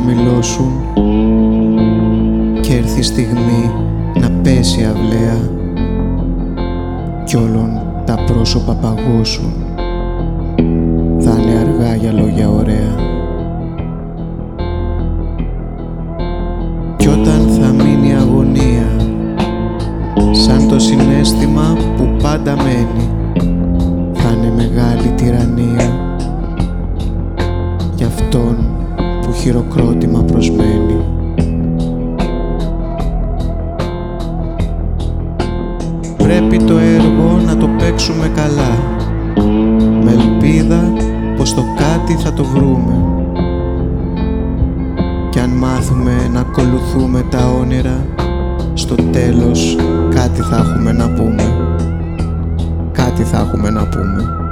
χαμηλώσουν και έρθει η στιγμή να πέσει αυλαία κι όλων τα πρόσωπα παγώσουν. Θα είναι αργά για λόγια ωραία. Κι όταν θα μείνει αγωνία σαν το συναίσθημα που πάντα μένει, θα είναι μεγάλη τυραννία για αυτόν που χειροκρότημα προσμένει. Πρέπει το έργο να το παίξουμε καλά, με ελπίδα πως το κάτι θα το βρούμε. Κι αν μάθουμε να ακολουθούμε τα όνειρα, στο τέλος κάτι θα έχουμε να πούμε. Κάτι θα έχουμε να πούμε.